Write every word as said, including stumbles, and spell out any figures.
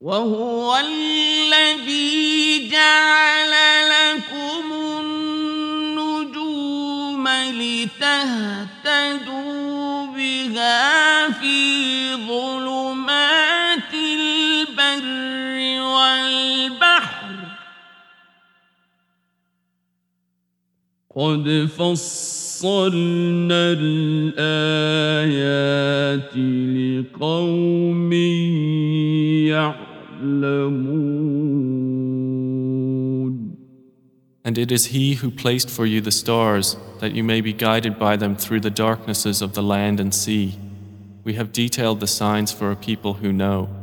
وهو الذي جعل لكم النجوم لتهتدوا بها في ظلمات البر والبحر قد فصلنا الآيات لقوم يعلمون. And it is He who placed for you the stars, that you may be guided by them through the darknesses of the land and sea. We have detailed the signs for a people who know.